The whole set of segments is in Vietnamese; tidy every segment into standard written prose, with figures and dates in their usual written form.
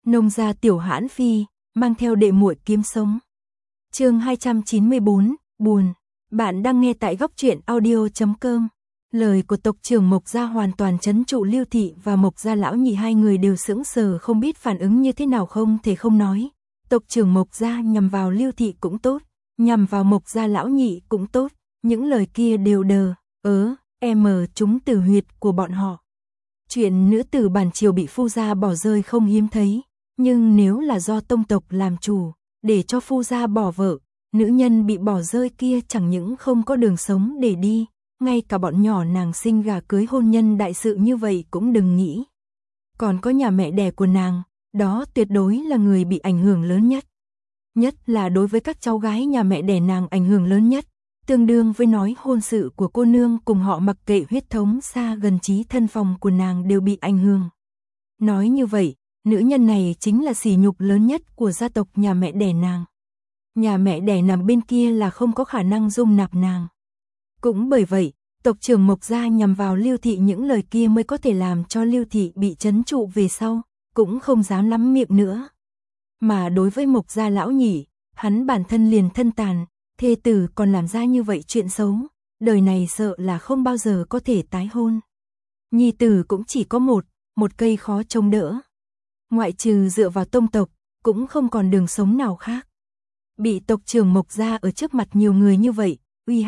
Nông gia Tiểu Hãn Phi, mang theo đệ muội kiếm sống. Chương 294, buồn. Bạn đang nghe tại góc truyện audio.com. Lời của tộc trưởng Mộc gia hoàn toàn trấn trụ Lưu thị và Mộc gia lão nhị, hai người đều sững sờ không biết phản ứng như thế nào, không thể không nói. Tộc trưởng Mộc gia nhằm vào Lưu thị cũng tốt, nhằm vào Mộc gia lão nhị cũng tốt, những lời kia đều trúng từ huyệt của bọn họ. Chuyện nữ tử bản triều bị phu gia bỏ rơi không hiếm thấy, nhưng nếu là do tông tộc làm chủ, để cho phu gia bỏ vợ, nữ nhân bị bỏ rơi kia chẳng những không có đường sống để đi, ngay cả bọn nhỏ nàng sinh gả cưới hôn nhân đại sự như vậy cũng đừng nghĩ. Còn có nhà mẹ đẻ của nàng, đó tuyệt đối là người bị ảnh hưởng lớn nhất. Nhất là đối với các cháu gái nhà mẹ đẻ nàng ảnh hưởng lớn nhất, tương đương với nói hôn sự của cô nương cùng họ mặc kệ huyết thống xa gần chí thân phòng của nàng đều bị ảnh hưởng. Nói như vậy, nữ nhân này chính là sỉ nhục lớn nhất của gia tộc nhà mẹ đẻ nàng. Nhà mẹ đẻ nằm bên kia là không có khả năng dung nạp nàng. Cũng bởi vậy, tộc trưởng Mộc gia nhằm vào Lưu thị những lời kia mới có thể làm cho Lưu thị bị trấn trụ, về sau cũng không dám lắm miệng nữa. Mà đối với Mộc gia lão nhị, hắn bản thân liền thân tàn, thê tử còn làm ra như vậy chuyện xấu, đời này sợ là không bao giờ có thể tái hôn. Nhi tử cũng chỉ có một cây khó chống đỡ. Ngoại trừ dựa vào tông tộc, cũng không còn đường sống nào khác. Bị tộc trưởng Mộc gia ở trước mặt nhiều người như vậy,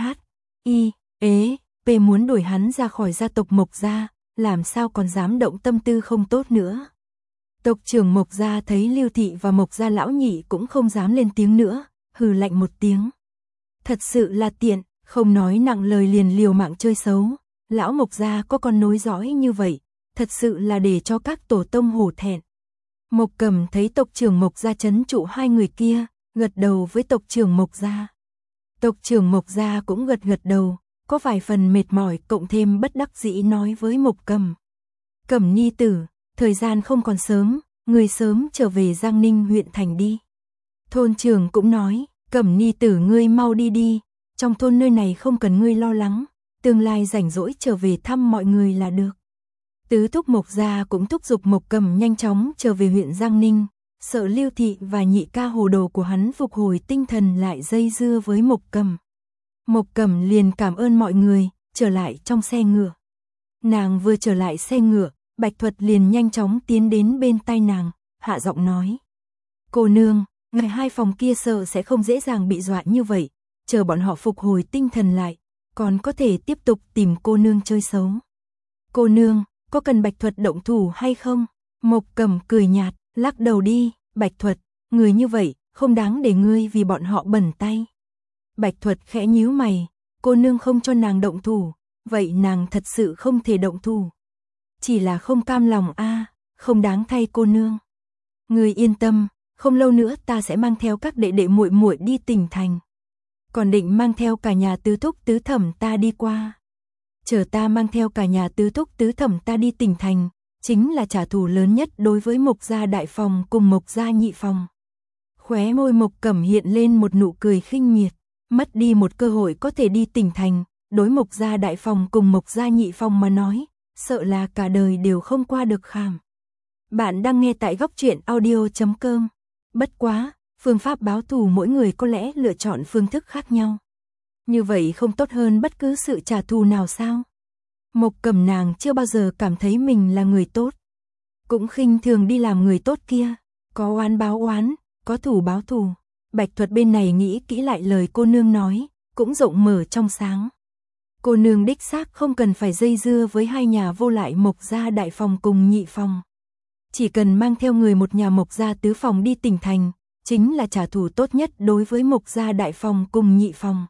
muốn đuổi hắn ra khỏi gia tộc Mộc gia, làm sao còn dám động tâm tư không tốt nữa. Tộc trưởng Mộc gia thấy Lưu thị và Mộc gia lão nhị cũng không dám lên tiếng nữa, hừ lạnh một tiếng. Thật sự là tiện, không nói nặng lời liền liều mạng chơi xấu. Lão Mộc gia có con nối dõi như vậy, thật sự là để cho các tổ tông hổ thẹn. Mộc Cầm thấy tộc trưởng Mộc gia trấn trụ hai người kia, gật đầu với tộc trưởng Mộc gia. Tộc trưởng Mộc gia cũng gật đầu, có vài phần mệt mỏi cộng thêm bất đắc dĩ nói với Mộc Cầm. Cẩm nhi tử, thời gian không còn sớm, người sớm trở về Giang Ninh huyện thành đi. Thôn trưởng cũng nói, Cẩm nhi tử ngươi mau đi đi, trong thôn nơi này không cần ngươi lo lắng, tương lai rảnh rỗi trở về thăm mọi người là được. Tứ thúc Mộc gia cũng thúc giục Mộc Cầm nhanh chóng trở về huyện Giang Ninh, sợ Lưu thị và nhị ca hồ đồ của hắn phục hồi tinh thần lại dây dưa với Mộc Cầm. Mộc Cầm liền cảm ơn mọi người, trở lại trong xe ngựa. Nàng vừa trở lại xe ngựa, Bạch Thuật liền nhanh chóng tiến đến bên tai nàng, hạ giọng nói. Cô nương, người hai phòng kia sợ sẽ không dễ dàng bị dọa như vậy, chờ bọn họ phục hồi tinh thần lại, còn có thể tiếp tục tìm cô nương chơi xấu. Cô nương, có cần Bạch Thuật động thủ hay không? Mộc Cầm cười nhạt, lắc đầu đi, Bạch Thuật, người như vậy, không đáng để ngươi vì bọn họ bẩn tay. Bạch Thuật khẽ nhíu mày, cô nương không cho nàng động thủ, vậy nàng thật sự không thể động thủ. Chỉ là không cam lòng không đáng thay cô nương. Ngươi yên tâm, không lâu nữa ta sẽ mang theo các đệ đệ muội muội đi tỉnh thành. Còn định mang theo cả nhà tứ thúc tứ thẩm ta đi qua. Chờ ta mang theo cả nhà tứ thúc tứ thẩm ta đi tỉnh thành, chính là trả thù lớn nhất đối với Mộc gia đại phòng cùng Mộc gia nhị phòng. Khóe môi Mộc Cẩm hiện lên một nụ cười khinh miệt, mất đi một cơ hội có thể đi tỉnh thành, đối Mộc gia đại phòng cùng Mộc gia nhị phòng mà nói, sợ là cả đời đều không qua được khảm. Bạn đang nghe tại góc truyện audio.com. Bất quá, phương pháp báo thù mỗi người có lẽ lựa chọn phương thức khác nhau. Như vậy không tốt hơn bất cứ sự trả thù nào sao? Mộc Cầm nàng chưa bao giờ cảm thấy mình là người tốt, cũng khinh thường đi làm người tốt kia, có oán báo oán, có thù báo thù. Bạch Thuật bên này nghĩ kỹ lại lời cô nương nói, cũng rộng mở trong sáng. Cô nương đích xác không cần phải dây dưa với hai nhà vô lại Mộc gia đại phòng cùng nhị phòng. Chỉ cần mang theo người một nhà Mộc gia tứ phòng đi tỉnh thành, chính là trả thù tốt nhất đối với Mộc gia đại phòng cùng nhị phòng.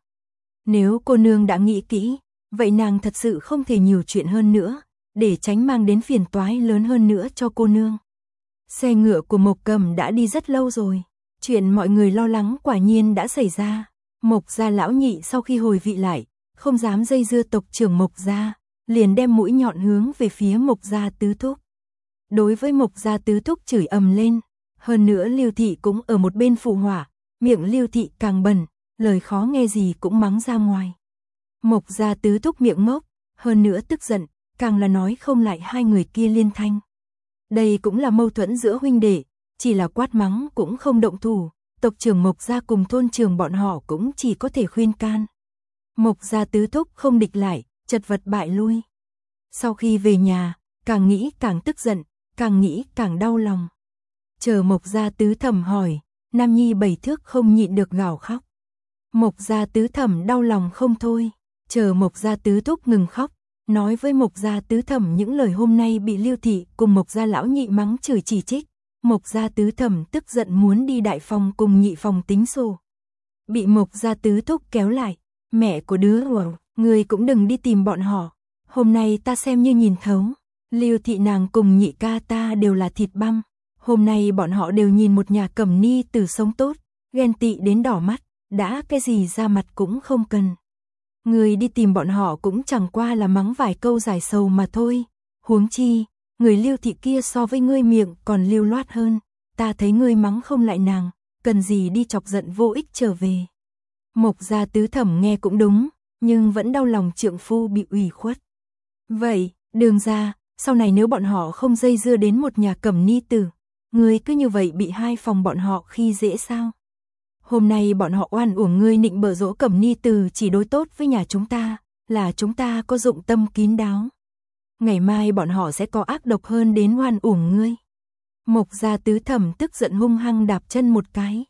Nếu cô nương đã nghĩ kỹ, vậy nàng thật sự không thể nhiều chuyện hơn nữa, để tránh mang đến phiền toái lớn hơn nữa cho cô nương. Xe ngựa của Mộc Cầm đã đi rất lâu rồi, chuyện mọi người lo lắng quả nhiên đã xảy ra. Mộc gia lão nhị sau khi hồi vị lại, không dám dây dưa tộc trưởng Mộc gia, liền đem mũi nhọn hướng về phía Mộc gia tứ thúc. Đối với Mộc gia tứ thúc chửi ầm lên, hơn nữa Lưu thị cũng ở một bên phụ họa, miệng Lưu thị càng bẩn, lời khó nghe gì cũng mắng ra ngoài. Mộc gia tứ thúc miệng ngốc, hơn nữa tức giận, càng là nói không lại hai người kia liên thanh. Đây cũng là mâu thuẫn giữa huynh đệ, chỉ là quát mắng cũng không động thủ, tộc trưởng Mộc gia cùng thôn trưởng bọn họ cũng chỉ có thể khuyên can. Mộc gia tứ thúc không địch lại, chật vật bại lui. Sau khi về nhà, càng nghĩ càng tức giận, càng nghĩ càng đau lòng. Chờ Mộc gia tứ thẩm hỏi, Nam Nhi 7 thước không nhịn được gào khóc. Mộc gia tứ thẩm đau lòng không thôi, chờ Mộc gia tứ thúc ngừng khóc, nói với Mộc gia tứ thẩm những lời hôm nay bị Lưu thị cùng Mộc gia lão nhị mắng chửi chỉ trích. Mộc gia tứ thẩm tức giận muốn đi đại phòng cùng nhị phòng tính sổ. Bị Mộc gia tứ thúc kéo lại, mẹ của đứa người cũng đừng đi tìm bọn họ. Hôm nay ta xem như nhìn thấu, Lưu thị nàng cùng nhị ca ta đều là thịt băm. Hôm nay bọn họ đều nhìn một nhà Cẩm Ni Tử sống tốt, ghen tị đến đỏ mắt, đã cái gì ra mặt cũng không cần. Người đi tìm bọn họ cũng chẳng qua là mắng vài câu giải sầu mà thôi. Huống chi, người Lưu thị kia so với ngươi miệng còn lưu loát hơn, ta thấy ngươi mắng không lại nàng, cần gì đi chọc giận vô ích trở về. Mộc gia tứ thẩm nghe cũng đúng, nhưng vẫn đau lòng trượng phu bị ủy khuất. Vậy, Đường gia, sau này nếu bọn họ không dây dưa đến một nhà Cẩm Ni Tử, ngươi cứ như vậy bị hai phòng bọn họ khi dễ sao? Hôm nay bọn họ oan uổng ngươi nịnh bợ dỗ Cẩm Ni Tử chỉ đối tốt với nhà chúng ta, là chúng ta có dụng tâm kín đáo. Ngày mai bọn họ sẽ có ác độc hơn đến oan uổng ngươi. Mộc gia tứ thẩm tức giận hung hăng đạp chân một cái.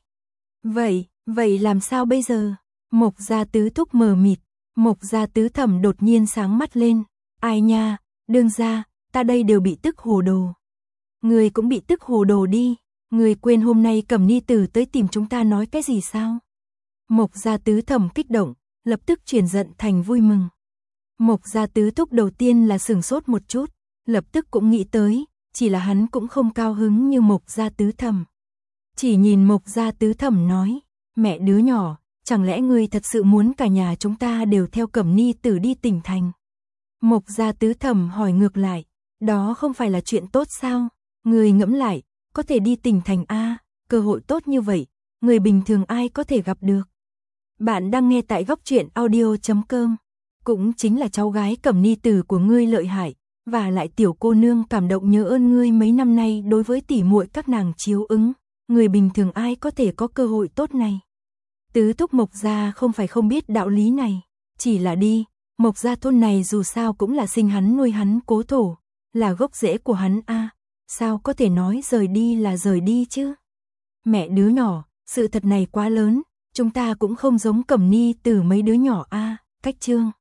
Vậy làm sao bây giờ? Mộc gia tứ thúc mờ mịt, Mộc gia tứ thẩm đột nhiên sáng mắt lên. Ai nha, Đường gia, ta đây đều bị tức hồ đồ. Ngươi cũng bị tức hồ đồ đi, ngươi quên hôm nay Cẩm Ni Tử tới tìm chúng ta nói cái gì sao? Mộc gia tứ thẩm kích động, lập tức chuyển giận thành vui mừng. Mộc gia tứ thúc đầu tiên là sửng sốt một chút, lập tức cũng nghĩ tới, chỉ là hắn cũng không cao hứng như Mộc gia tứ thẩm. Chỉ nhìn Mộc gia tứ thẩm nói, mẹ đứa nhỏ, chẳng lẽ ngươi thật sự muốn cả nhà chúng ta đều theo Cẩm Ni Tử đi tỉnh thành? Mộc gia tứ thẩm hỏi ngược lại, đó không phải là chuyện tốt sao? Ngươi ngẫm lại, có thể đi tỉnh thành a, cơ hội tốt như vậy, người bình thường ai có thể gặp được. Bạn đang nghe tại Góc Truyện Audio.com. Cũng chính là cháu gái Cẩm Ni Tử của ngươi lợi hại, và lại tiểu cô nương cảm động nhớ ơn ngươi mấy năm nay đối với tỉ muội các nàng chiếu ứng, người bình thường ai có thể có cơ hội tốt này. Tứ thúc Mộc gia không phải không biết đạo lý này, chỉ là đi, Mộc gia thôn này dù sao cũng là sinh hắn nuôi hắn cố thổ, là gốc rễ của hắn a, sao có thể nói rời đi là rời đi chứ? Mẹ đứa nhỏ, sự thật này quá lớn, chúng ta cũng không giống Cẩm Ni Tử mấy đứa nhỏ a, cách chương.